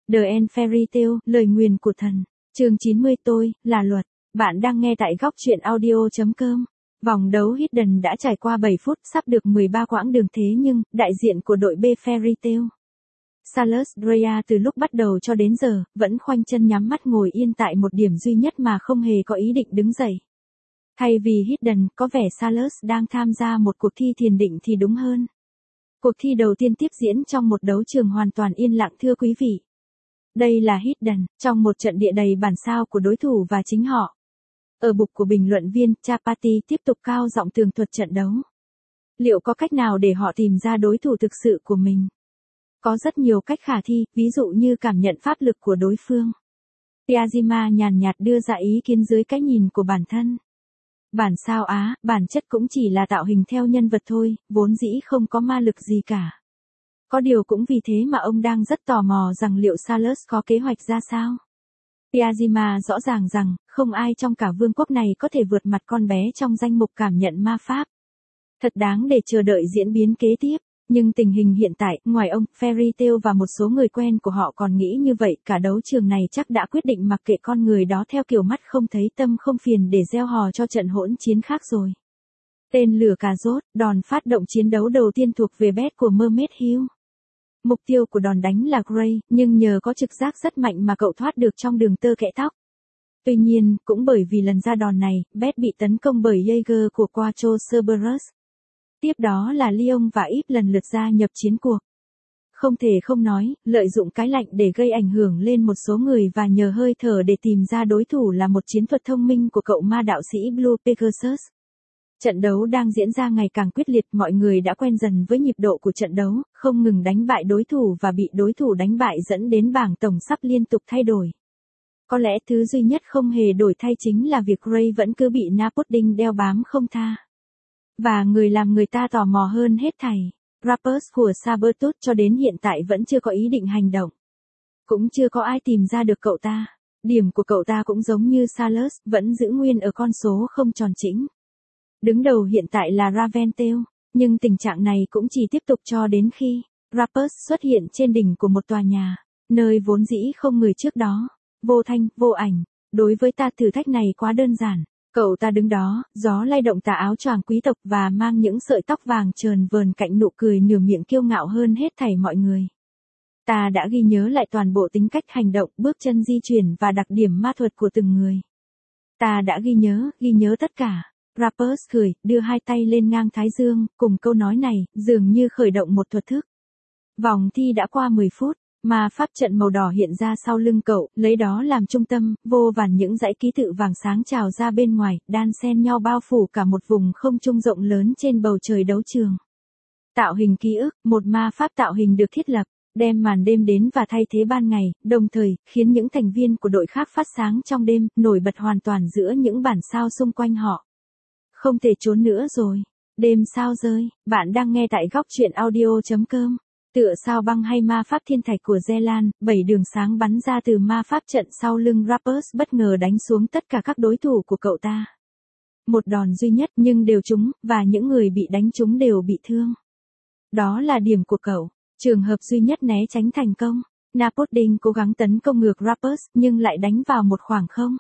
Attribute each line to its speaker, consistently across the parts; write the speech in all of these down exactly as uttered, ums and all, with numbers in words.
Speaker 1: The End Fairy Tale, lời nguyền của thần. Chương chín mươi tôi, là luật. Bạn đang nghe tại góc truyện audio chấm com. Vòng đấu Hidden đã trải qua bảy phút, sắp được mười ba quãng đường thế nhưng, đại diện của đội B Fairy Tale, Salus Drea từ lúc bắt đầu cho đến giờ, vẫn khoanh chân nhắm mắt ngồi yên tại một điểm duy nhất mà không hề có ý định đứng dậy. Thay vì Hidden, có vẻ Salus đang tham gia một cuộc thi thiền định thì đúng hơn. Cuộc thi đầu tiên tiếp diễn trong một đấu trường hoàn toàn yên lặng thưa quý vị. Đây là Hidden, trong một trận địa đầy bản sao của đối thủ và chính họ. Ở bục của bình luận viên, Chapati tiếp tục cao giọng tường thuật trận đấu. Liệu có cách nào để họ tìm ra đối thủ thực sự của mình? Có rất nhiều cách khả thi, ví dụ như cảm nhận pháp lực của đối phương. Pyajima nhàn nhạt đưa ra ý kiến dưới cái nhìn của bản thân. Bản sao Á, bản chất cũng chỉ là tạo hình theo nhân vật thôi, vốn dĩ không có ma lực gì cả. Có điều cũng vì thế mà ông đang rất tò mò rằng liệu Salus có kế hoạch ra sao. Pyajima rõ ràng rằng, không ai trong cả vương quốc này có thể vượt mặt con bé trong danh mục cảm nhận ma pháp. Thật đáng để chờ đợi diễn biến kế tiếp. Nhưng tình hình hiện tại, ngoài ông, Fairy Tail và một số người quen của họ còn nghĩ như vậy, cả đấu trường này chắc đã quyết định mặc kệ con người đó theo kiểu mắt không thấy tâm không phiền để gieo hò cho trận hỗn chiến khác rồi. Tên lửa cà rốt, đòn phát động chiến đấu đầu tiên thuộc về Beth của Mermaid Hill. Mục tiêu của đòn đánh là Gray, nhưng nhờ có trực giác rất mạnh mà cậu thoát được trong đường tơ kẽ tóc. Tuy nhiên, cũng bởi vì lần ra đòn này, Beth bị tấn công bởi Jaeger của Quattro Cerberus. Tiếp đó là Leon và Yves lần lượt gia nhập chiến cuộc. Không thể không nói, lợi dụng cái lạnh để gây ảnh hưởng lên một số người và nhờ hơi thở để tìm ra đối thủ là một chiến thuật thông minh của cậu ma đạo sĩ Blue Pegasus. Trận đấu đang diễn ra ngày càng quyết liệt, mọi người đã quen dần với nhịp độ của trận đấu, không ngừng đánh bại đối thủ và bị đối thủ đánh bại dẫn đến bảng tổng sắp liên tục thay đổi. Có lẽ thứ duy nhất không hề đổi thay chính là việc Gray vẫn cứ bị Napudding đeo bám không tha. Và người làm người ta tò mò hơn hết thảy, Rappers của Sabertooth cho đến hiện tại vẫn chưa có ý định hành động. Cũng chưa có ai tìm ra được cậu ta. Điểm của cậu ta cũng giống như Salus, vẫn giữ nguyên ở con số không tròn chỉnh. Đứng đầu hiện tại là Raventail, nhưng tình trạng này cũng chỉ tiếp tục cho đến khi Rappers xuất hiện trên đỉnh của một tòa nhà, nơi vốn dĩ không người trước đó. Vô thanh, vô ảnh. Đối với ta thử thách này quá đơn giản. Cậu ta đứng đó, gió lay động tà áo choàng quý tộc và mang những sợi tóc vàng trờn vờn cạnh nụ cười nửa miệng kiêu ngạo hơn hết thảy mọi người. Ta đã ghi nhớ lại toàn bộ tính cách hành động, bước chân di chuyển và đặc điểm ma thuật của từng người. Ta đã ghi nhớ, ghi nhớ tất cả. Rappers cười, đưa hai tay lên ngang thái dương, cùng câu nói này, dường như khởi động một thuật thức. Vòng thi đã qua mười phút. Mà pháp trận màu đỏ hiện ra sau lưng cậu, lấy đó làm trung tâm, vô vàn những dãy ký tự vàng sáng trào ra bên ngoài, đan xen nhau bao phủ cả một vùng không trung rộng lớn trên bầu trời đấu trường. Tạo hình ký ức, một ma pháp tạo hình được thiết lập, đem màn đêm đến và thay thế ban ngày, đồng thời, khiến những thành viên của đội khác phát sáng trong đêm, nổi bật hoàn toàn giữa những bản sao xung quanh họ. Không thể trốn nữa rồi. Đêm sao rơi, bạn đang nghe tại góc truyện audio chấm com. Tựa sao băng hay ma pháp thiên thạch của Zelan, bảy đường sáng bắn ra từ ma pháp trận sau lưng Rappers bất ngờ đánh xuống tất cả các đối thủ của cậu ta. Một đòn duy nhất nhưng đều trúng, và những người bị đánh trúng đều bị thương. Đó là điểm của cậu. Trường hợp duy nhất né tránh thành công. Napudding cố gắng tấn công ngược Rappers nhưng lại đánh vào một khoảng không.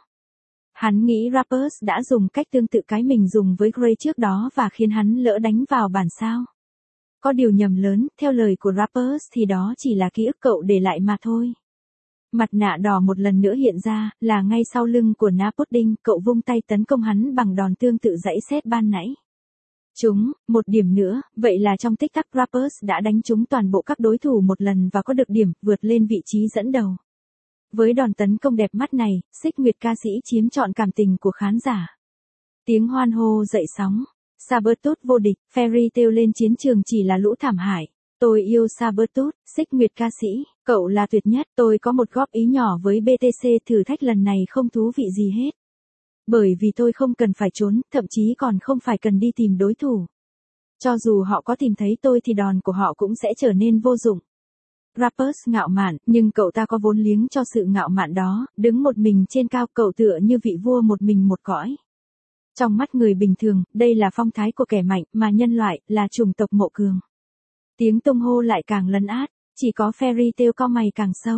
Speaker 1: Hắn nghĩ Rappers đã dùng cách tương tự cái mình dùng với Gray trước đó và khiến hắn lỡ đánh vào bản sao. Có điều nhầm lớn, theo lời của Rappers thì đó chỉ là ký ức cậu để lại mà thôi. Mặt nạ đỏ một lần nữa hiện ra, là ngay sau lưng của Napudding, cậu vung tay tấn công hắn bằng đòn tương tự dãy sét ban nãy. Chúng, một điểm nữa, vậy là trong tích tắc Rappers đã đánh trúng toàn bộ các đối thủ một lần và có được điểm, vượt lên vị trí dẫn đầu. Với đòn tấn công đẹp mắt này, Xích Nguyệt ca sĩ chiếm trọn cảm tình của khán giả. Tiếng hoan hô dậy sóng. Sabertooth vô địch, Fairy Tail lên chiến trường chỉ là lũ thảm hại. Tôi yêu Sabertooth, Xích Nguyệt ca sĩ, cậu là tuyệt nhất. Tôi có một góp ý nhỏ với bê tê xê, thử thách lần này không thú vị gì hết. Bởi vì tôi không cần phải trốn, thậm chí còn không phải cần đi tìm đối thủ. Cho dù họ có tìm thấy tôi thì đòn của họ cũng sẽ trở nên vô dụng. Rappers ngạo mạn, nhưng cậu ta có vốn liếng cho sự ngạo mạn đó, đứng một mình trên cao, cậu tựa như vị vua một mình một cõi. Trong mắt người bình thường, đây là phong thái của kẻ mạnh, mà nhân loại, là chủng tộc mộ cường. Tiếng tung hô lại càng lấn át, chỉ có Fairy Tail cau mày càng sâu.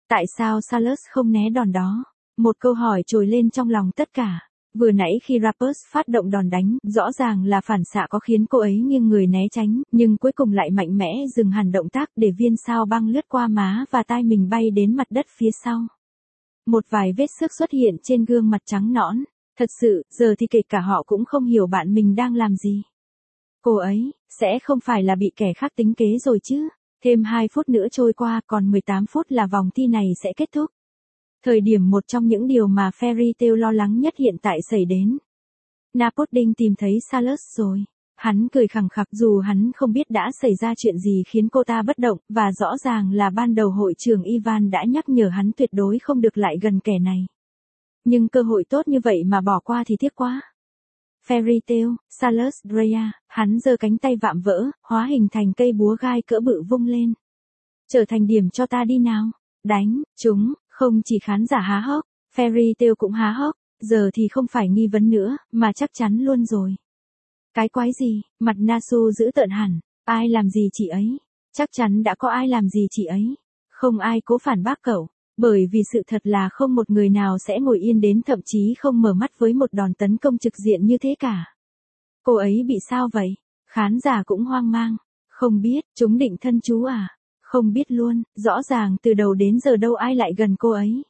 Speaker 1: Tại sao Salus không né đòn đó? Một câu hỏi trồi lên trong lòng tất cả. Vừa nãy khi Rappers phát động đòn đánh, rõ ràng là phản xạ có khiến cô ấy nghiêng người né tránh, nhưng cuối cùng lại mạnh mẽ dừng hẳn động tác để viên sao băng lướt qua má và tai mình bay đến mặt đất phía sau. Một vài vết xước xuất hiện trên gương mặt trắng nõn. Thật sự, giờ thì kể cả họ cũng không hiểu bạn mình đang làm gì. Cô ấy, sẽ không phải là bị kẻ khác tính kế rồi chứ? Thêm hai phút nữa trôi qua, còn mười tám phút là vòng thi này sẽ kết thúc. Thời điểm một trong những điều mà Fairy Tail lo lắng nhất hiện tại xảy đến. Napoleon tìm thấy Salus rồi. Hắn cười khẳng khặc dù hắn không biết đã xảy ra chuyện gì khiến cô ta bất động, và rõ ràng là ban đầu hội trưởng Ivan đã nhắc nhở hắn tuyệt đối không được lại gần kẻ này. Nhưng cơ hội tốt như vậy mà bỏ qua thì tiếc quá. Fairy Tail, Salus Drea, hắn giơ cánh tay vạm vỡ, hóa hình thành cây búa gai cỡ bự vung lên. Trở thành điểm cho ta đi nào. Đánh, chúng, không chỉ khán giả há hốc, Fairy Tail cũng há hốc, giờ thì không phải nghi vấn nữa, mà chắc chắn luôn rồi. Cái quái gì, mặt Nasu giữ tợn hẳn, ai làm gì chị ấy? Chắc chắn đã có ai làm gì chị ấy. Không ai cố phản bác cậu. Bởi vì sự thật là không một người nào sẽ ngồi yên đến thậm chí không mở mắt với một đòn tấn công trực diện như thế cả. Cô ấy bị sao vậy? Khán giả cũng hoang mang. Không biết, chúng định thân chú à? Không biết luôn, rõ ràng từ đầu đến giờ đâu ai lại gần cô ấy.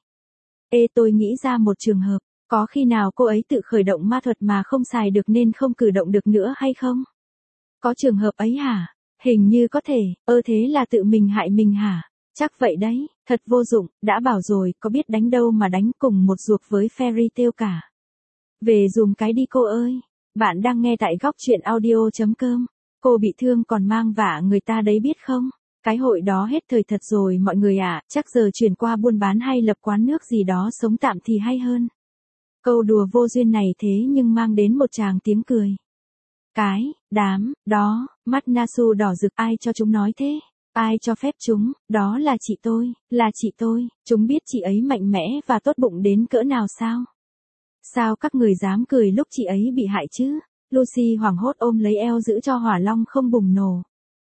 Speaker 1: Ê tôi nghĩ ra một trường hợp, có khi nào cô ấy tự khởi động ma thuật mà không xài được nên không cử động được nữa hay không? Có trường hợp ấy hả? Hình như có thể, ơ thế là tự mình hại mình hả? Chắc vậy đấy, thật vô dụng, đã bảo rồi, có biết đánh đâu mà đánh cùng một ruột với Fairy Tail cả. Về dùm cái đi cô ơi. Bạn đang nghe tại góc truyện audio chấm com. Cô bị thương còn mang vả người ta đấy biết không? Cái hội đó hết thời thật rồi mọi người ạ, à, chắc giờ chuyển qua buôn bán hay lập quán nước gì đó sống tạm thì hay hơn. Câu đùa vô duyên này thế nhưng mang đến một tràng tiếng cười. Cái, đám, đó, mắt Nasu đỏ rực ai cho chúng nói thế? Ai cho phép chúng, đó là chị tôi, là chị tôi, chúng biết chị ấy mạnh mẽ và tốt bụng đến cỡ nào sao? Sao các người dám cười lúc chị ấy bị hại chứ? Lucy hoảng hốt ôm lấy eo giữ cho hỏa long không bùng nổ.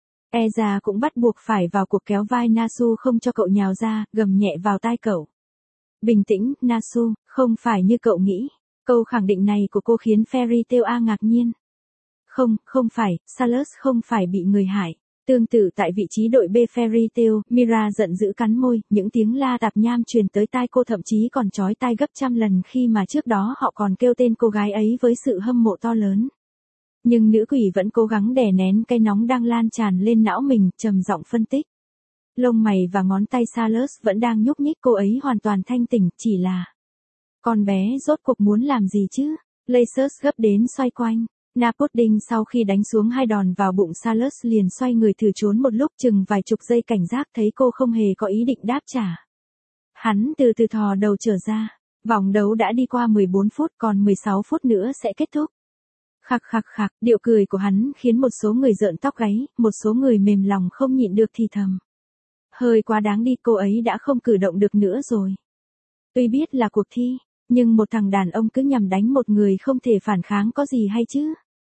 Speaker 1: Eza cũng bắt buộc phải vào cuộc kéo vai Nasu không cho cậu nhào ra, gầm nhẹ vào tai cậu. Bình tĩnh, Nasu, không phải như cậu nghĩ. Câu khẳng định này của cô khiến Fairy Tail A ngạc nhiên. Không, không phải, Salus không phải bị người hại. Tương tự tại vị trí đội B Fairy Tail, Mira giận dữ cắn môi, những tiếng la tạp nham truyền tới tai cô thậm chí còn chói tai gấp trăm lần khi mà trước đó họ còn kêu tên cô gái ấy với sự hâm mộ to lớn. Nhưng nữ quỷ vẫn cố gắng đè nén cái nóng đang lan tràn lên não mình, trầm giọng phân tích. Lông mày và ngón tay Salus vẫn đang nhúc nhích, cô ấy hoàn toàn thanh tỉnh, chỉ là... Con bé rốt cuộc muốn làm gì chứ? Lasers gấp đến xoay quanh. Napoleon sau khi đánh xuống hai đòn vào bụng Salus liền xoay người thử trốn một lúc chừng vài chục giây cảnh giác thấy cô không hề có ý định đáp trả. Hắn từ từ thò đầu trở ra. Vòng đấu đã đi qua mười bốn phút còn mười sáu phút nữa sẽ kết thúc. Khặc khặc khặc, điệu cười của hắn khiến một số người rợn tóc gáy, một số người mềm lòng không nhịn được thì thầm. Hơi quá đáng đi, cô ấy đã không cử động được nữa rồi. Tuy biết là cuộc thi, nhưng một thằng đàn ông cứ nhằm đánh một người không thể phản kháng có gì hay chứ.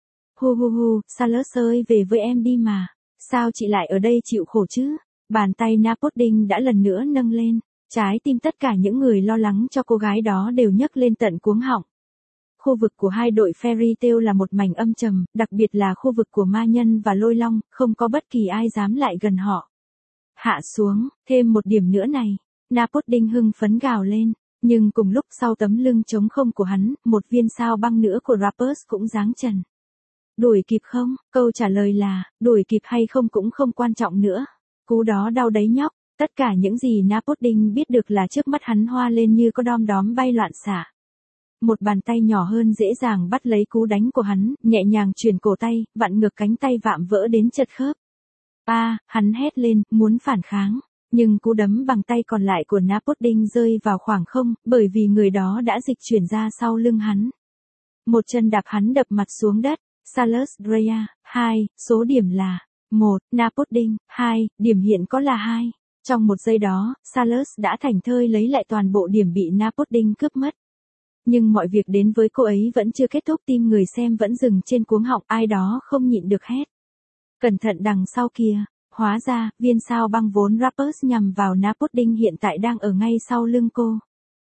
Speaker 1: Hu hu hu, Salus ơi về với em đi mà. Sao chị lại ở đây chịu khổ chứ? Bàn tay Napoleon đã lần nữa nâng lên. Trái tim tất cả những người lo lắng cho cô gái đó đều nhấc lên tận cuống họng. Khu vực của hai đội Fairy Tail là một mảnh âm trầm, đặc biệt là khu vực của ma nhân và lôi long, không có bất kỳ ai dám lại gần họ. Hạ xuống, thêm một điểm nữa này. Napoleon hưng phấn gào lên. Nhưng cùng lúc sau tấm lưng trống không của hắn, một viên sao băng nữa của Rappers cũng giáng trần. Đuổi kịp không? Câu trả lời là, đuổi kịp hay không cũng không quan trọng nữa. Cú đó đau đấy nhóc. Tất cả những gì Napoleon biết được là trước mắt hắn hoa lên như có đom đóm bay loạn xạ. Một bàn tay nhỏ hơn dễ dàng bắt lấy cú đánh của hắn, nhẹ nhàng chuyển cổ tay, vặn ngược cánh tay vạm vỡ đến chật khớp. A, à, hắn hét lên, muốn phản kháng. Nhưng cú đấm bằng tay còn lại của Napoleon rơi vào khoảng không, bởi vì người đó đã dịch chuyển ra sau lưng hắn. Một chân đạp hắn đập mặt xuống đất. Salus Drea, hai, số điểm là một, Napoleon, hai, điểm hiện có là hai. Trong một giây đó, Salus đã thảnh thơi lấy lại toàn bộ điểm bị Napoleon cướp mất. Nhưng mọi việc đến với cô ấy vẫn chưa kết thúc, tim người xem vẫn dừng trên cuống họng, ai đó không nhịn được hét. Cẩn thận đằng sau kìa. hóa ra, viên sao băng vốn rappers nhằm vào Na Pudding hiện tại đang ở ngay sau lưng cô.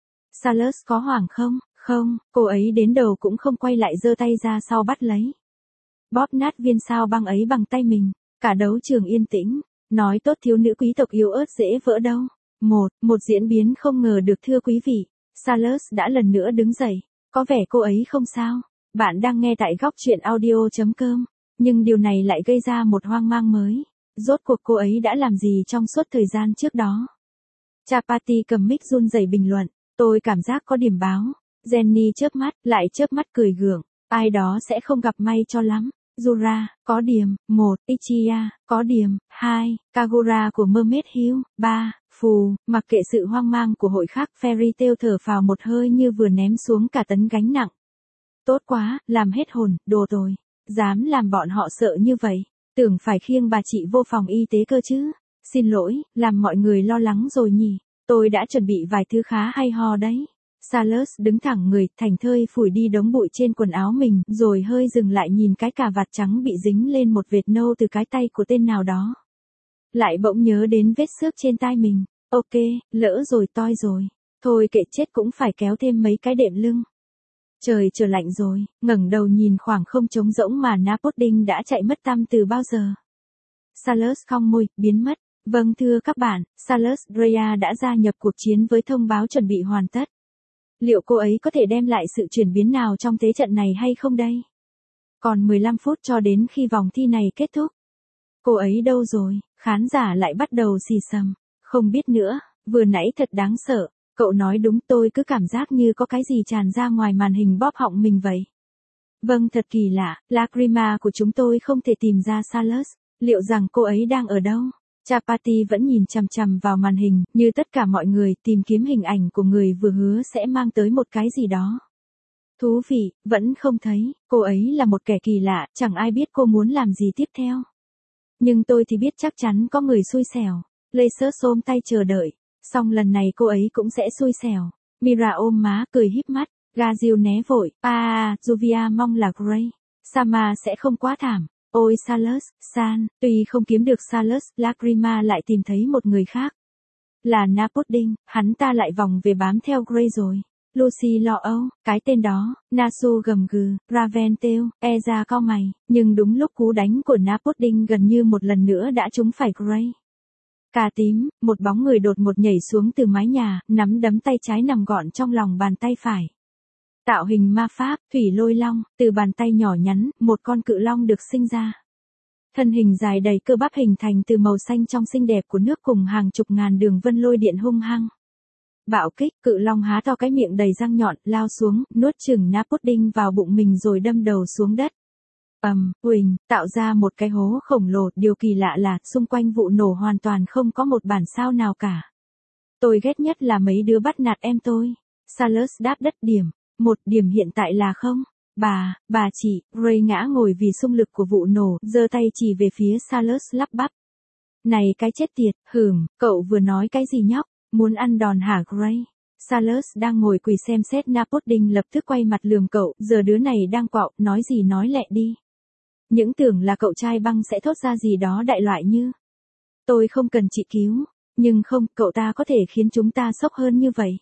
Speaker 1: Salas có hoảng không? Không, cô ấy đến đầu cũng không quay lại giơ tay ra sau bắt lấy. Bóp nát viên sao băng ấy bằng tay mình, cả đấu trường yên tĩnh, nói tốt thiếu nữ quý tộc yếu ớt dễ vỡ đâu. Một, một diễn biến không ngờ được thưa quý vị. Salas đã lần nữa đứng dậy, có vẻ cô ấy không sao. Bạn đang nghe tại góc truyện audio.com, nhưng điều này lại gây ra một hoang mang mới. Rốt cuộc cô ấy đã làm gì trong suốt thời gian trước đó? Chapati cầm mic run rẩy bình luận, tôi cảm giác có điểm báo. Jenny chớp mắt, lại chớp mắt cười gượng, ai đó sẽ không gặp may cho lắm. Jura, có điểm, một, Ichiya, có điểm, hai, Kagura của Mermaid Hill, ba, Phù, mặc kệ sự hoang mang của hội khác, Fairy Tail thở phào một hơi như vừa ném xuống cả tấn gánh nặng. Tốt quá, làm hết hồn, đồ tồi, dám làm bọn họ sợ như vậy, tưởng phải khiêng bà chị vô phòng y tế cơ chứ. Xin lỗi, làm mọi người lo lắng rồi nhỉ, tôi đã chuẩn bị vài thứ khá hay ho đấy. Salas đứng thẳng người, thành thơi phủi đi đống bụi trên quần áo mình, rồi hơi dừng lại nhìn cái cà vạt trắng bị dính lên một vệt nâu từ cái tay của tên nào đó. Lại bỗng nhớ đến vết xước trên tai mình, ok, lỡ rồi toi rồi, thôi kệ chết cũng phải kéo thêm mấy cái đệm lưng. Trời trở lạnh rồi, ngẩng đầu nhìn khoảng không trống rỗng mà Na Pudding đã chạy mất tăm từ bao giờ. Salas cong môi, biến mất. Vâng thưa các bạn, Salas Drea đã gia nhập cuộc chiến với thông báo chuẩn bị hoàn tất. Liệu cô ấy có thể đem lại sự chuyển biến nào trong thế trận này hay không đây? Còn mười lăm phút cho đến khi vòng thi này kết thúc. Cô ấy đâu rồi? Khán giả lại bắt đầu xì xầm. Không biết nữa, vừa nãy thật đáng sợ. Cậu nói đúng, tôi cứ cảm giác như có cái gì tràn ra ngoài màn hình bóp họng mình vậy. Vâng, thật kỳ lạ, Lacrima của chúng tôi không thể tìm ra Salas. Liệu rằng cô ấy đang ở đâu? Chapati vẫn nhìn chằm chằm vào màn hình, như tất cả mọi người, tìm kiếm hình ảnh của người vừa hứa sẽ mang tới một cái gì đó. Thú vị, vẫn không thấy, cô ấy là một kẻ kỳ lạ, chẳng ai biết cô muốn làm gì tiếp theo. Nhưng tôi thì biết chắc chắn có người xui xẻo. Lacer ôm tay chờ đợi, xong lần này cô ấy cũng sẽ xui xẻo. Mira ôm má, cười híp mắt, Gazil né vội, à, Juvia mong là Gray. Sama sẽ không quá thảm. Ôi Salas, San, tuy không kiếm được Salas, Lacrima lại tìm thấy một người khác. Là Na Pudding, hắn ta lại vòng về bám theo Gray rồi. Lucy lo âu, cái tên đó, Nasu gầm gừ, Raventail, Eza cau mày, nhưng đúng lúc cú đánh của Na Pudding gần như một lần nữa đã trúng phải Gray. Cà tím, một bóng người đột ngột nhảy xuống từ mái nhà, nắm đấm tay trái nằm gọn trong lòng bàn tay phải. Tạo hình ma pháp, thủy lôi long, từ bàn tay nhỏ nhắn, một con cự long được sinh ra. Thân hình dài đầy cơ bắp hình thành từ màu xanh trong xinh đẹp của nước cùng hàng chục ngàn đường vân lôi điện hung hăng. Bạo kích, cự long há to cái miệng đầy răng nhọn, lao xuống, nuốt chửng Na Pudding vào bụng mình rồi đâm đầu xuống đất. Ầm, um, uỳnh, tạo ra một cái hố khổng lồ, điều kỳ lạ là, xung quanh vụ nổ hoàn toàn không có một bản sao nào cả. Tôi ghét nhất là mấy đứa bắt nạt em tôi. Salas đáp đất điểm. Một điểm hiện tại là không. Bà, bà chị, Gray ngã ngồi vì xung lực của vụ nổ, giơ tay chỉ về phía Salas lắp bắp. Này cái chết tiệt, hửm, cậu vừa nói cái gì nhóc, muốn ăn đòn hả Gray? Salas đang ngồi quỳ xem xét Na Pudding lập tức quay mặt lườm cậu, giờ đứa này đang quạo, nói gì nói lẹ đi. Những tưởng là cậu trai băng sẽ thốt ra gì đó đại loại như. Tôi không cần chị cứu, nhưng không, cậu ta có thể khiến chúng ta sốc hơn như vậy.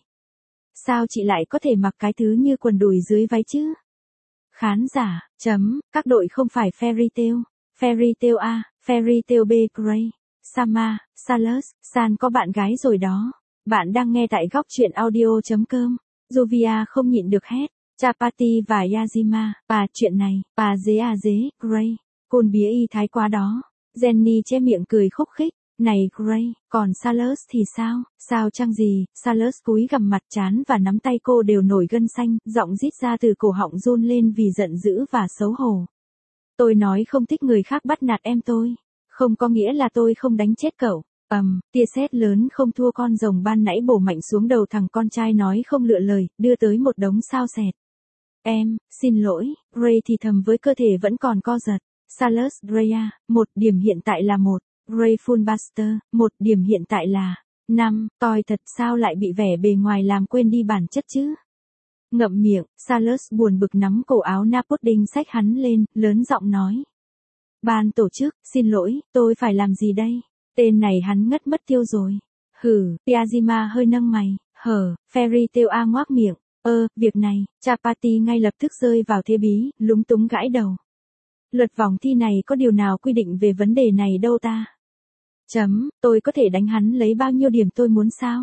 Speaker 1: Sao chị lại có thể mặc cái thứ như quần đùi dưới váy chứ? Khán giả, chấm, các đội không phải Fairy Tail, Fairy Tail A, Fairy Tail B, Gray, Sama, Salas, San có bạn gái rồi đó. Bạn đang nghe tại góc truyện audio.com. Juvia không nhịn được hét. Chapati và Yazima, bà chuyện này, bà dế à dế, Gray, côn bía y thái quá đó. Jenny che miệng cười khúc khích. Này Gray, còn Salas thì sao? Sao chăng gì? Salas cúi gằm mặt chán và nắm tay cô đều nổi gân xanh, giọng rít ra từ cổ họng run lên vì giận dữ và xấu hổ. Tôi nói không thích người khác bắt nạt em tôi. Không có nghĩa là tôi không đánh chết cậu. Ầm, um, tia sét lớn không thua con rồng ban nãy bổ mạnh xuống đầu thằng con trai nói không lựa lời, đưa tới một đống sao sẹt. Em, xin lỗi, Gray thì thầm với cơ thể vẫn còn co giật. Salas Drea, một điểm hiện tại là một. Gray Fullbuster, một điểm hiện tại là năm, toi thật sao lại bị vẻ bề ngoài làm quên đi bản chất chứ? Ngậm miệng, Salas buồn bực nắm cổ áo Na Pudding xách hắn lên, lớn giọng nói. Ban tổ chức, xin lỗi, tôi phải làm gì đây? Tên này hắn ngất mất tiêu rồi. Hừ, Pyajima hơi nâng mày, hờ, Fairy Tail A ngoác miệng. Ơ, việc này, Chapati ngay lập tức rơi vào thế bí, lúng túng gãi đầu. Luật vòng thi này có điều nào quy định về vấn đề này đâu ta? Chấm, tôi có thể đánh hắn lấy bao nhiêu điểm tôi muốn sao?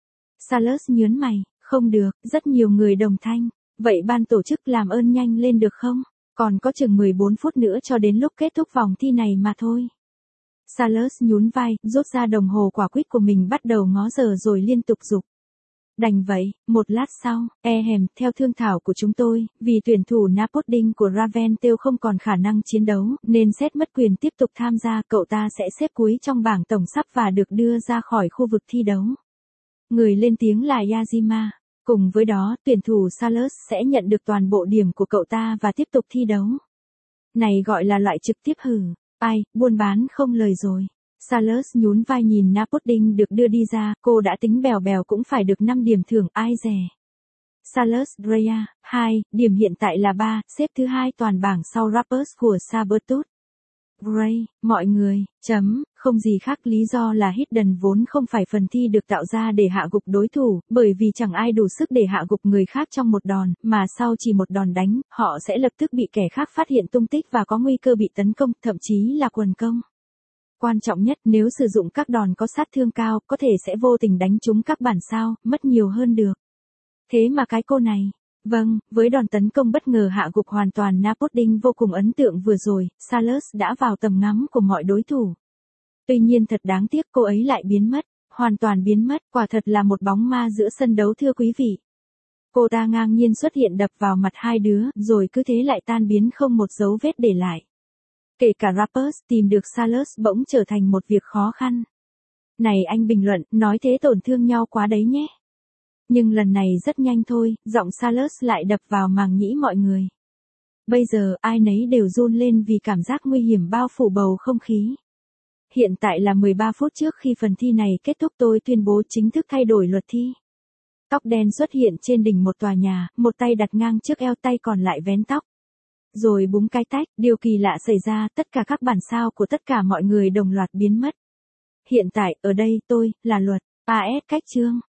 Speaker 1: Salus nhớn mày, không được, rất nhiều người đồng thanh. Vậy ban tổ chức làm ơn nhanh lên được không? Còn có chừng mười bốn phút nữa cho đến lúc kết thúc vòng thi này mà thôi. Salus nhún vai, rút ra đồng hồ quả quýt của mình bắt đầu ngó giờ rồi liên tục giục. Đành vậy, một lát sau, e hèm, theo thương thảo của chúng tôi, vì tuyển thủ Napodding của Raventail không còn khả năng chiến đấu, nên xét mất quyền tiếp tục tham gia, cậu ta sẽ xếp cuối trong bảng tổng sắp và được đưa ra khỏi khu vực thi đấu. Người lên tiếng là Yajima. Cùng với đó, tuyển thủ Salus sẽ nhận được toàn bộ điểm của cậu ta và tiếp tục thi đấu. Này gọi là loại trực tiếp hử. Ai, buôn bán không lời rồi. Salus nhún vai nhìn Napodding được đưa đi ra, cô đã tính bèo bèo cũng phải được năm điểm thưởng, ai dè. Salus Drea, hai, điểm hiện tại là ba, xếp thứ hai toàn bảng sau Rappers của Sabertooth. Gray, mọi người, chấm, không gì khác lý do là Hidden vốn không phải phần thi được tạo ra để hạ gục đối thủ, bởi vì chẳng ai đủ sức để hạ gục người khác trong một đòn, mà sau chỉ một đòn đánh, họ sẽ lập tức bị kẻ khác phát hiện tung tích và có nguy cơ bị tấn công, thậm chí là quần công. Quan trọng nhất, nếu sử dụng các đòn có sát thương cao, có thể sẽ vô tình đánh trúng các bản sao, mất nhiều hơn được. Thế mà cái cô này, vâng, với đòn tấn công bất ngờ hạ gục hoàn toàn Napodding vô cùng ấn tượng vừa rồi, Salus đã vào tầm ngắm của mọi đối thủ. Tuy nhiên thật đáng tiếc cô ấy lại biến mất, hoàn toàn biến mất, quả thật là một bóng ma giữa sân đấu thưa quý vị. Cô ta ngang nhiên xuất hiện đập vào mặt hai đứa, rồi cứ thế lại tan biến không một dấu vết để lại. Kể cả Rappers tìm được Salus bỗng trở thành một việc khó khăn. Này anh bình luận, nói thế tổn thương nhau quá đấy nhé. Nhưng lần này rất nhanh thôi, giọng Salus lại đập vào màng nhĩ mọi người. Bây giờ ai nấy đều run lên vì cảm giác nguy hiểm bao phủ bầu không khí. Hiện tại là mười ba phút trước khi phần thi này kết thúc, tôi tuyên bố chính thức thay đổi luật thi. Tóc đen xuất hiện trên đỉnh một tòa nhà, một tay đặt ngang trước eo, tay còn lại vén tóc. Rồi búng cái tách, điều kỳ lạ xảy ra, tất cả các bản sao của tất cả mọi người đồng loạt biến mất. Hiện tại, ở đây, tôi, là luật, a ét cách chương.